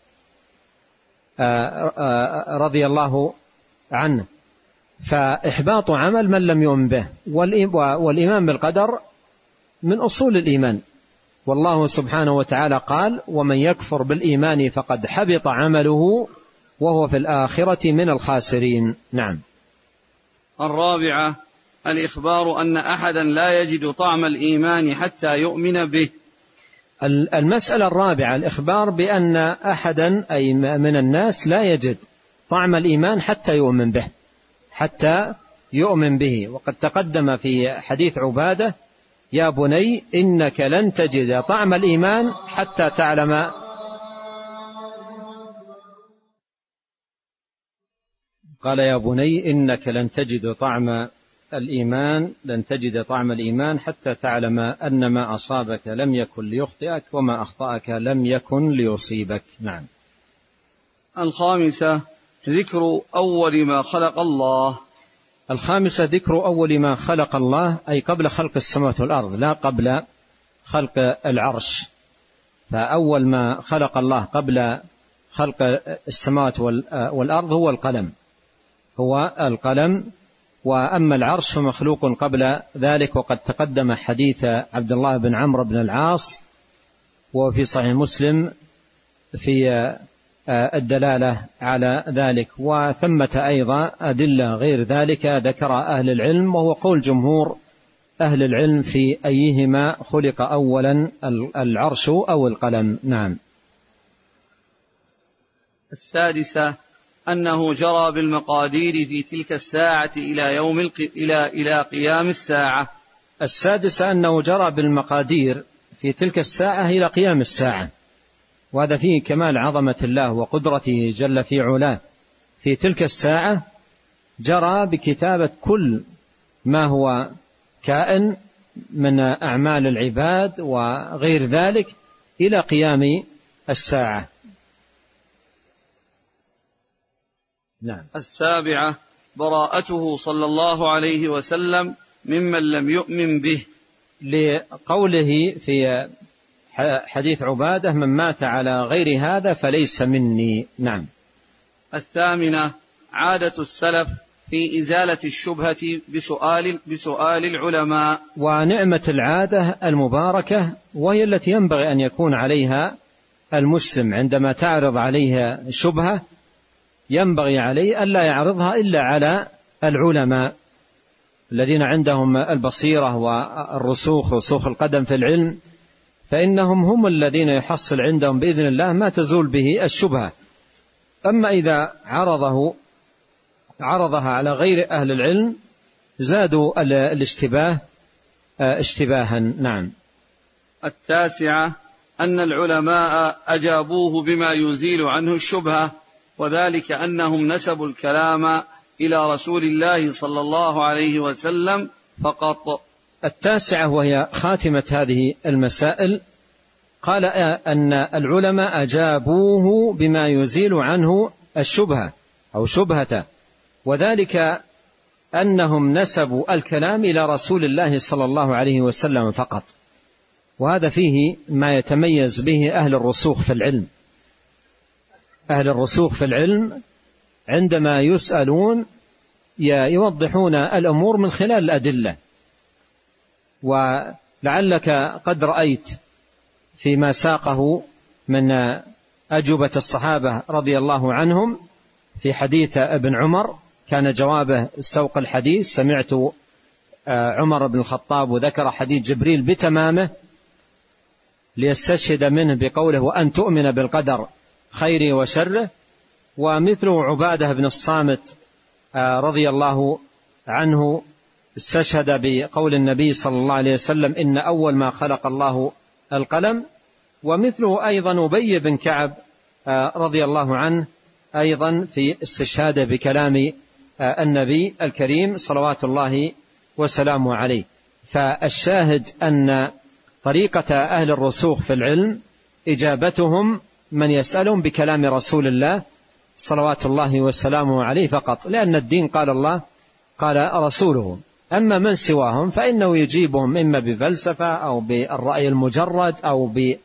S2: رضي الله عنه. فإحباط عمل من لم يؤمن به. والإيمان بالقدر من أصول الإيمان، والله سبحانه وتعالى قال: ومن يكفر بالإيمان فقد حبط عمله وهو في الآخرة من الخاسرين. نعم.
S1: الرابعة الإخبار أن أحدا لا يجد طعم الإيمان حتى يؤمن به.
S2: المسألة الرابعة الإخبار بأن أحدا أي من الناس لا يجد طعم الإيمان حتى يؤمن به حتى يؤمن به. وقد تقدم في حديث عبادة: يا بني إنك لن تجد طعم الإيمان حتى تعلم قال: يا بني إنك لن تجد طعم الإيمان لن تجد طعم الإيمان حتى تعلم أن ما أصابك لم يكن ليخطئك وما أخطأك لم يكن ليصيبك. نعم.
S1: الخامسة ذكر أول ما خلق الله.
S2: الخامسة ذكر أول ما خلق الله، أي قبل خلق السماوات والأرض، لا قبل خلق العرش. فأول ما خلق الله قبل خلق السماوات والأرض هو القلم هو القلم وأما العرش فمخلوق قبل ذلك. وقد تقدم حديث عبد الله بن عمرو بن العاص وفي صحيح مسلم في الدلالة على ذلك. وثمة أيضا أدلة غير ذلك ذكر أهل العلم، وهو قول جمهور أهل العلم في أيهما خلق أولا العرش أو القلم. نعم.
S1: السادسة أنه جرى بالمقادير في تلك الساعة إلى يوم الق... إلى إلى قيام الساعة.
S2: السادسة أنه جرى بالمقادير في تلك الساعة إلى قيام الساعة، وهذا فيه كمال عظمة الله وقدرته جل في علاه. في تلك الساعة جرى بكتابة كل ما هو كائن من أعمال العباد وغير ذلك إلى قيام الساعة. نعم.
S1: السابعة براءته صلى الله عليه وسلم ممن لم يؤمن به،
S2: لقوله في حديث عبادة: من مات على غير هذا فليس مني. نعم.
S1: الثامنة عادة السلف في إزالة الشبهة بسؤال, بسؤال العلماء.
S2: ونعمة العادة المباركة، وهي التي ينبغي أن يكون عليها المسلم عندما تعرض عليها شبهة، ينبغي عليه ألا يعرضها إلا على العلماء الذين عندهم البصيرة والرسوخ رسوخ القدم في العلم، فإنهم هم الذين يحصل عندهم بإذن الله ما تزول به الشبهة. أما إذا عرضه عرضها على غير أهل العلم زادوا الاشتباه اشتباها. نعم.
S1: التاسعة أن العلماء أجابوه بما يزيل عنه الشبهة، وذلك أنهم نسبوا الكلام إلى رسول الله صلى الله عليه وسلم فقط.
S2: التاسعة وهي خاتمة هذه المسائل، قال أن العلماء أجابوه بما يزيل عنه الشبهة أو شبهته، وذلك أنهم نسبوا الكلام إلى رسول الله صلى الله عليه وسلم فقط. وهذا فيه ما يتميز به أهل الرسوخ في العلم. أهل الرسوخ في العلم عندما يسألون يوضحون الأمور من خلال الأدلة. ولعلك قد رأيت فيما ساقه من أجوبة الصحابة رضي الله عنهم في حديث ابن عمر، كان جوابه سوق الحديث: سمعت عمر بن الخطاب وذكر حديث جبريل بتمامه ليستشهد منه بقوله: وأن تؤمن بالقدر خيره وشره. ومثله عبادة بن الصامت رضي الله عنه استشهد بقول النبي صلى الله عليه وسلم: إن أول ما خلق الله القلم. ومثله أيضا أبي بن كعب رضي الله عنه أيضا في استشهاده بكلام النبي الكريم صلوات الله وسلامه عليه. فالشاهد أن طريقة أهل الرسوخ في العلم إجابتهم من يسألهم بكلام رسول الله صلوات الله وسلامه عليه فقط، لأن الدين قال الله قال رسوله. أما من سواهم فإنه يجيبهم إما بفلسفة أو بالرأي المجرد أو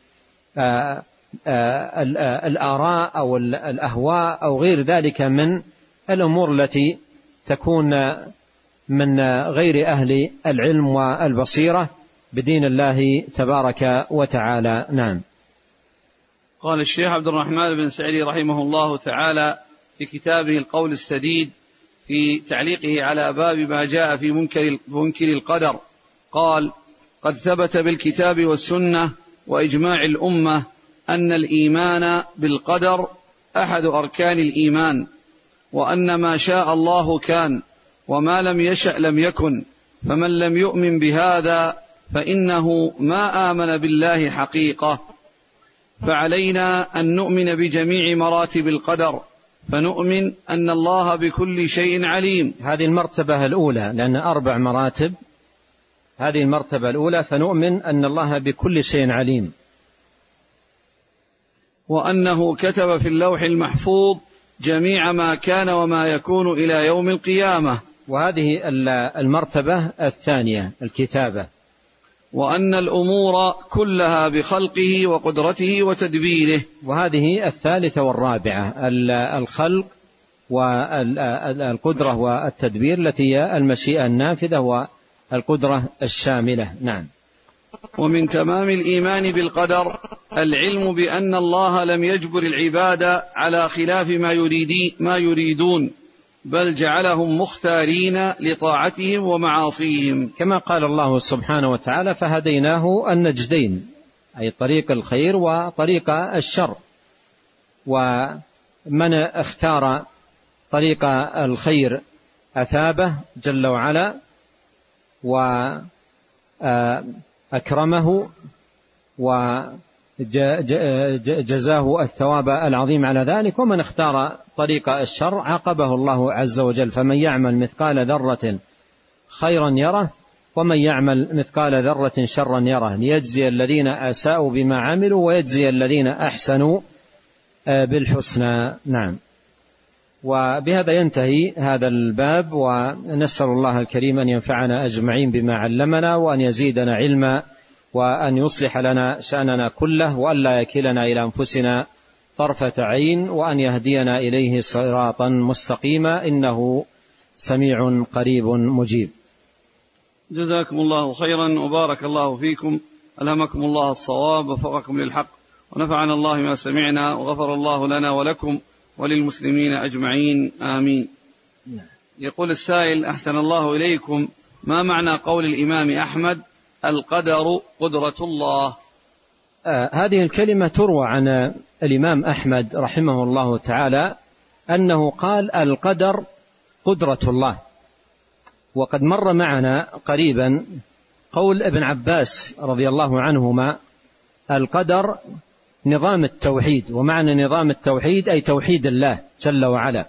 S2: بالآراء أو الأهواء أو غير ذلك من الأمور التي تكون من غير أهل العلم والبصيرة بدين الله تبارك وتعالى. نعم.
S1: قال الشيخ عبد الرحمن بن سعدي رحمه الله تعالى في كتابه القول السديد في تعليقه على باب ما جاء في منكر, منكر القدر، قال: قد ثبت بالكتاب والسنة وإجماع الأمة أن الإيمان بالقدر أحد أركان الإيمان، وأن ما شاء الله كان وما لم يشأ لم يكن، فمن لم يؤمن بهذا فإنه ما آمن بالله حقيقة. فعلينا أن نؤمن بجميع مراتب القدر، فنؤمن أن الله بكل شيء عليم.
S2: هذه المرتبة الأولى، لأن أربع مراتب. هذه المرتبة الأولى، فنؤمن أن الله بكل شيء عليم،
S1: وأنه كتب في اللوح المحفوظ جميع ما كان وما يكون إلى يوم القيامة،
S2: وهذه المرتبة الثانية الكتابة.
S1: وأن الأمور كلها بخلقه وقدرته وتدبيره.
S2: وهذه الثالثة والرابعة الخلق والقدرة والتدبير التي هي المشيئة النافذة والقدرة الشاملة. نعم.
S1: ومن تمام الإيمان بالقدر العلم بأن الله لم يجبر العباد على خلاف ما يريدي ما يريدون، بل جعلهم مختارين لطاعتهم ومعاصيهم،
S2: كما قال الله سبحانه وتعالى: فهديناه النجدين، أي طريق الخير وطريق الشر. ومن اختار طريق الخير أثابه جل وعلا وأكرمه وجزاه الثواب العظيم على ذلك، ومن اختار طريق الشر عاقبه الله عز وجل: فمن يعمل مثقال ذرة خيرا يره ومن يعمل مثقال ذرة شرا يره، ليجزي الذين أساءوا بما عملوا ويجزي الذين أحسنوا بالحسنى. نعم. وبهذا ينتهي هذا الباب، ونسأل الله الكريم أن ينفعنا أجمعين بما علمنا، وأن يزيدنا علما، وأن يصلح لنا شأننا كله، وأن لا يكلنا إلى أنفسنا طرفة عين، وأن يهدينا إليه صراطا مستقيما، إنه سميع قريب مجيب.
S1: جزاكم الله خيرا وبارك الله فيكم، ألهمكم الله الصواب ووفقكم للحق، ونفعنا الله ما سمعنا، وغفر الله لنا ولكم وللمسلمين أجمعين، آمين. يقول السائل: أحسن الله إليكم، ما معنى قول الإمام أحمد: القدر قدرة الله؟
S2: آه هذه الكلمة تروى عن الإمام أحمد رحمه الله تعالى أنه قال: القدر قدرة الله. وقد مر معنا قريبا قول ابن عباس رضي الله عنهما: القدر نظام التوحيد. ومعنى نظام التوحيد أي توحيد الله جل وعلا،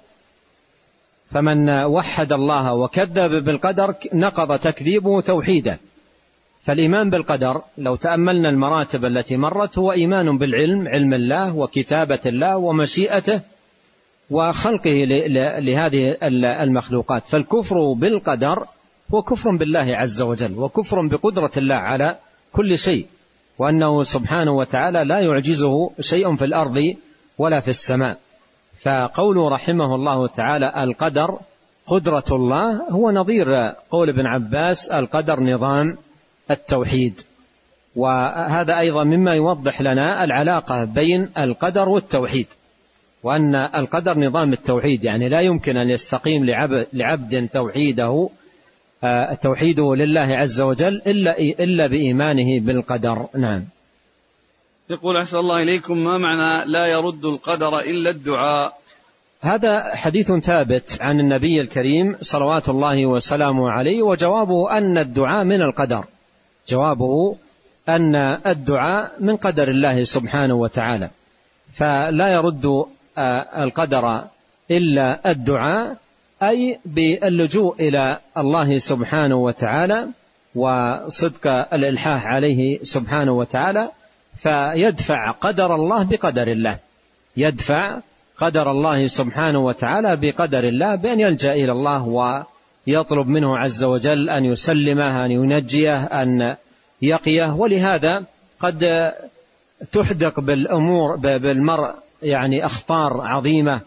S2: فمن وحد الله وكذب بالقدر نقض تكذيبه توحيدا. فالإيمان بالقدر لو تأملنا المراتب التي مرت هو إيمان بالعلم، علم الله وكتابة الله ومشيئته وخلقه لهذه المخلوقات. فالكفر بالقدر هو كفر بالله عز وجل، وكفر بقدرة الله على كل شيء، وأنه سبحانه وتعالى لا يعجزه شيء في الأرض ولا في السماء. فقوله رحمه الله تعالى: القدر قدرة الله، هو نظير قول ابن عباس: القدر نظام التوحيد. وهذا أيضا مما يوضح لنا العلاقة بين القدر والتوحيد، وأن القدر نظام التوحيد، يعني لا يمكن أن يستقيم لعبد توحيده توحيده لله عز وجل إلا, إلا بإيمانه بالقدر. نعم.
S1: يقول: أحسن الله إليكم، ما معنى لا يرد القدر إلا الدعاء؟
S2: هذا حديث ثابت عن النبي الكريم صلوات الله وسلامه عليه، وجوابه أن الدعاء من القدر. جوابه أن الدعاء من قدر الله سبحانه وتعالى، فلا يرد القدر إلا الدعاء، أي باللجوء إلى الله سبحانه وتعالى وصدق الإلحاح عليه سبحانه وتعالى، فيدفع قدر الله بقدر الله، يدفع قدر الله سبحانه وتعالى بقدر الله بأن يلجأ إلى الله ويطلب منه عز وجل أن يسلمه، أن ينجيه، أن يقيه. ولهذا قد تحدق بالأمور بالمرء يعني أخطار عظيمة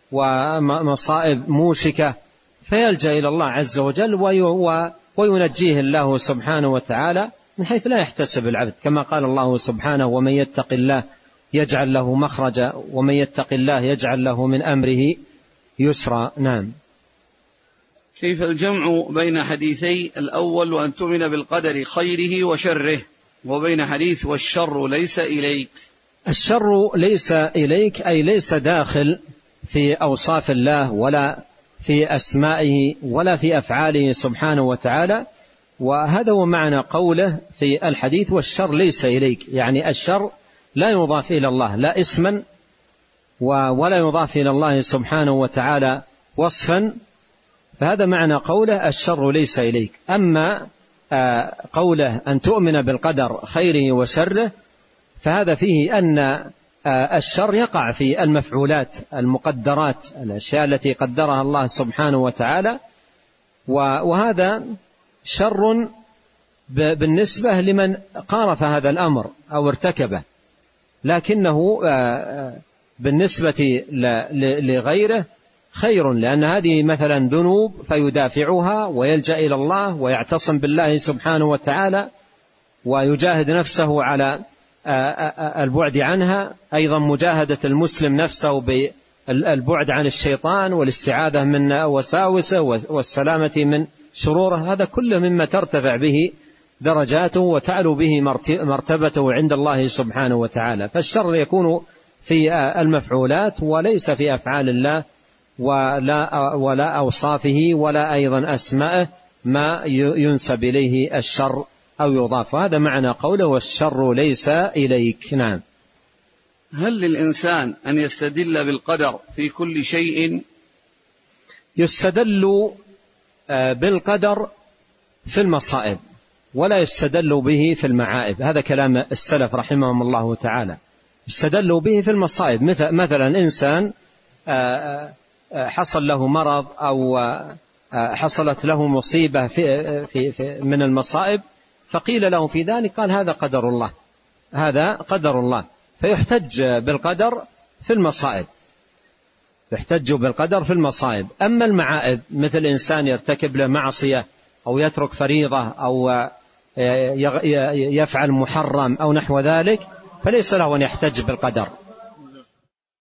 S2: ومصائب موشكة، فيلجأ إلى الله عز وجل وينجيه الله سبحانه وتعالى من حيث لا يحتسب العبد، كما قال الله سبحانه: ومن يتق الله يجعل له مخرجا ومن يتق الله يجعل له من أمره يسرا. نعم.
S1: كيف الجمع بين حديثي الأول وأن تؤمن بالقدر خيره وشره، وبين حديث والشر ليس إليك؟
S2: الشر ليس إليك أي ليس داخل في أوصاف الله ولا في أسمائه ولا في أفعاله سبحانه وتعالى. وهذا هو معنى قوله في الحديث: والشر ليس إليك، يعني الشر لا يضاف إلى الله لا اسما ولا يضاف إلى الله سبحانه وتعالى وصفا، فهذا معنى قوله: الشر ليس إليك. أما قوله أن تؤمن بالقدر خيره وشره، فهذا فيه أن الشر يقع في المفعولات المقدرات، الأشياء التي قدرها الله سبحانه وتعالى، وهذا شر بالنسبة لمن قارف هذا الأمر أو ارتكبه، لكنه بالنسبة لغيره خير، لأن هذه مثلا ذنوب فيدافعها ويلجأ إلى الله ويعتصم بالله سبحانه وتعالى ويجاهد نفسه على البعد عنها. أيضا مجاهدة المسلم نفسه بالبعد عن الشيطان والاستعاذة من وساوسه والسلامة من شروره، هذا كله مما ترتفع به درجاته وتعلو به مرتبته عند الله سبحانه وتعالى. فالشر يكون في المفعولات وليس في أفعال الله ولا, ولا أوصافه ولا أيضا أسمائه ما ينسب إليه الشر أو يضاف. هذا معنى قوله والشر ليس إليك. نعم.
S1: هل للإنسان أن يستدل بالقدر في كل شيء؟
S2: يستدل بالقدر في المصائب ولا يستدل به في المعائب، هذا كلام السلف رحمهم الله تعالى. يستدل به في المصائب، مثلا إنسان حصل له مرض أو حصلت له مصيبة في في في من المصائب، فقيل له في ذلك قال هذا قدر الله، هذا قدر الله، فيحتج بالقدر في المصائب، يحتج بالقدر في المصائب. أما المعائب مثل إنسان يرتكب له معصية أو يترك فريضة أو يفعل محرم أو نحو ذلك، فليس له أن يحتج بالقدر.